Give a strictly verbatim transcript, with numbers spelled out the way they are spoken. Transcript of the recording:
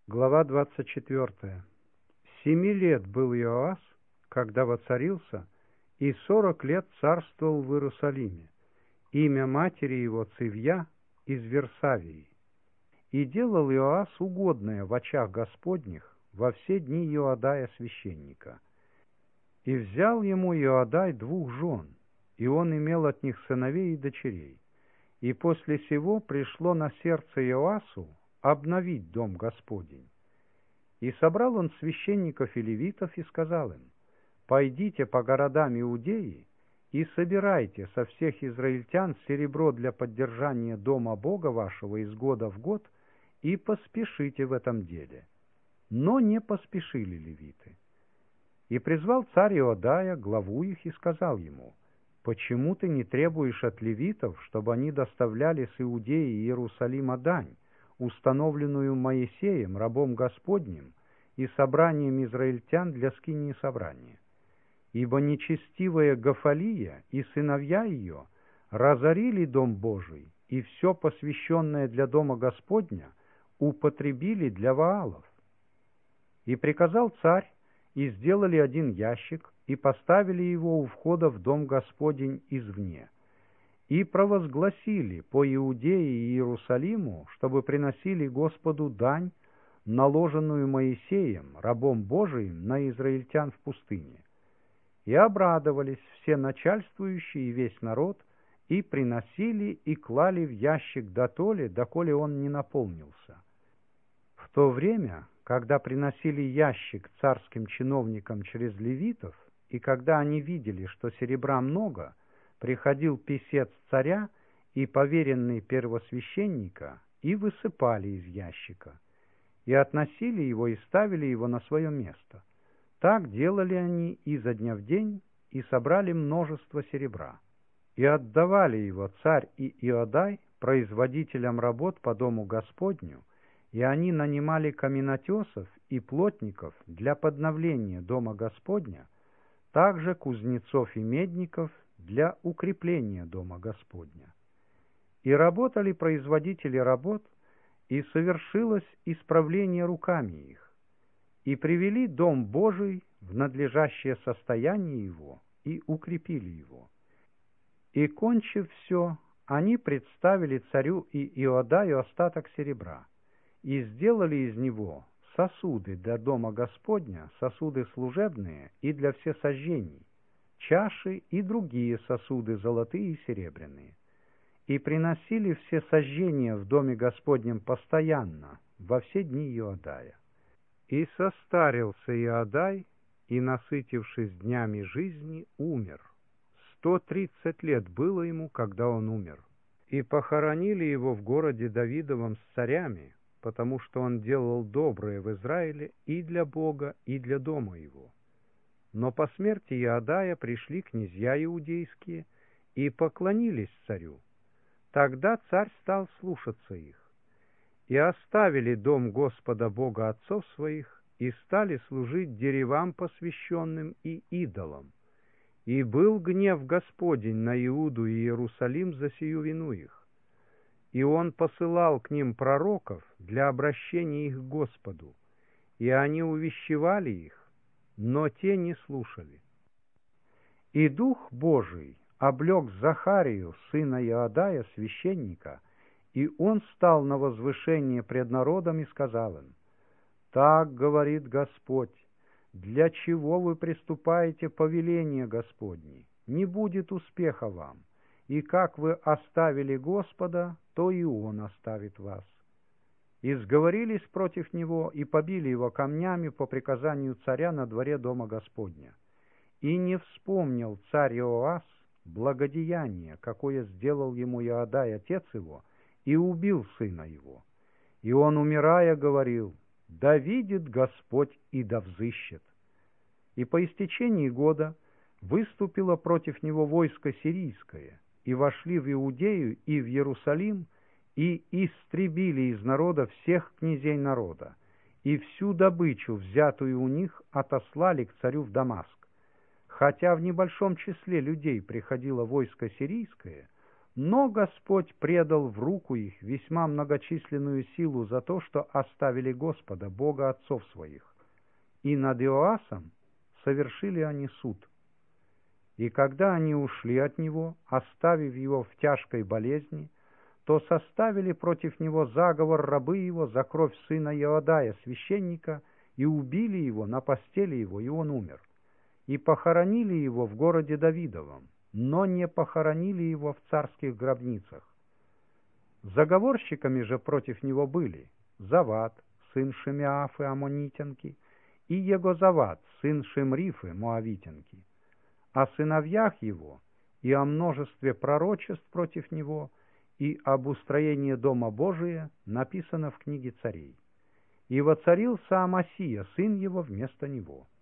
Глава двадцать четвёртая. Семи лет был Иоас, когда воцарился, и сорок лет царствовал в Иерусалиме. Имя матери его Цивья из Версавии. И делал Иоас угодное в очах Господних во все дни Иоадая священника. И взял ему Иоадай двух жен, и он имел от них сыновей и дочерей. И после сего пришло на сердце Иоасу обновить дом Господень. И собрал он священников и левитов и сказал им: «Пойдите по городам Иудеи и собирайте со всех израильтян серебро для поддержания дома Бога вашего из года в год, и поспешите в этом деле». Но не поспешили левиты. И призвал царь Иодая главу их и сказал ему: «Почему ты не требуешь от левитов, чтобы они доставляли с Иудеи и Иерусалима дань, установленную Моисеем, рабом Господним, и собранием израильтян для скинии собрания? Ибо нечестивая Гафалия и сыновья ее разорили дом Божий, и все посвященное для дома Господня употребили для Ваалов». И приказал царь, и сделали один ящик, и поставили его у входа в дом Господень извне. И провозгласили по Иудее и Иерусалиму, чтобы приносили Господу дань, наложенную Моисеем, рабом Божиим, на израильтян в пустыне. И обрадовались все начальствующие и весь народ, и приносили и клали в ящик дотоле, доколе он не наполнился. В то время, когда приносили ящик царским чиновникам через левитов, и когда они видели, что серебра много, приходил писец царя и поверенный первосвященника, и высыпали из ящика, и относили его, и ставили его на свое место. Так делали они изо дня в день, и собрали множество серебра. И отдавали его царь и Иодай производителям работ по дому Господню, и они нанимали каменотесов и плотников для подновления дома Господня, также кузнецов и медников для укрепления дома Господня. И работали производители работ, и совершилось исправление руками их, и привели дом Божий в надлежащее состояние его, и укрепили его. И, кончив все, они представили царю и Иодаю остаток серебра, и сделали из него сосуды для дома Господня, сосуды служебные и для всесожжений, чаши и другие сосуды золотые и серебряные. И приносили все сожжения в доме Господнем постоянно, во все дни Иодая. И состарился Иодай, и, насытившись днями жизни, умер. Сто тридцать лет было ему, когда он умер. И похоронили его в городе Давидовом с царями, потому что он делал доброе в Израиле и для Бога, и для дома его. Но по смерти Иодая пришли князья иудейские и поклонились царю. Тогда царь стал слушаться их. И оставили дом Господа Бога отцов своих, и стали служить деревам посвященным и идолам. И был гнев Господень на Иуду и Иерусалим за сию вину их. И он посылал к ним пророков для обращения их к Господу, и они увещевали их, но те не слушали. И Дух Божий облег Захарию, сына Иодая, священника, и он стал на возвышение пред народом и сказал им: «Так говорит Господь, для чего вы приступаете повеление Господне? Не будет успеха вам, и как вы оставили Господа, то и Он оставит вас». И сговорились против него, и побили его камнями по приказанию царя на дворе дома Господня. И не вспомнил царь Иоас благодеяние, какое сделал ему Иодай, отец его, и убил сына его. И он, умирая, говорил: «Да видит Господь и да взыщет». И по истечении года выступило против него войско сирийское, и вошли в Иудею и в Иерусалим, и истребили из народа всех князей народа, и всю добычу, взятую у них, отослали к царю в Дамаск. Хотя в небольшом числе людей приходило войско сирийское, Но Господь предал в руку их весьма многочисленную силу за то, что оставили Господа, Бога отцов своих, и над Иоасом совершили они суд. И когда они ушли от него, оставив его в тяжкой болезни, то составили против него заговор рабы его за кровь сына Иодая, священника, и убили его на постели его, и он умер. И похоронили его в городе Давидовом, но не похоронили его в царских гробницах. Заговорщиками же против него были Завад, сын Шимеафы Амонитянки, и Егозавад, сын Шимрифы Моавитянки. О сыновьях его и о множестве пророчеств против него и об устроении Дома Божия написано в книге царей. И воцарился Амасия, сын его, вместо него.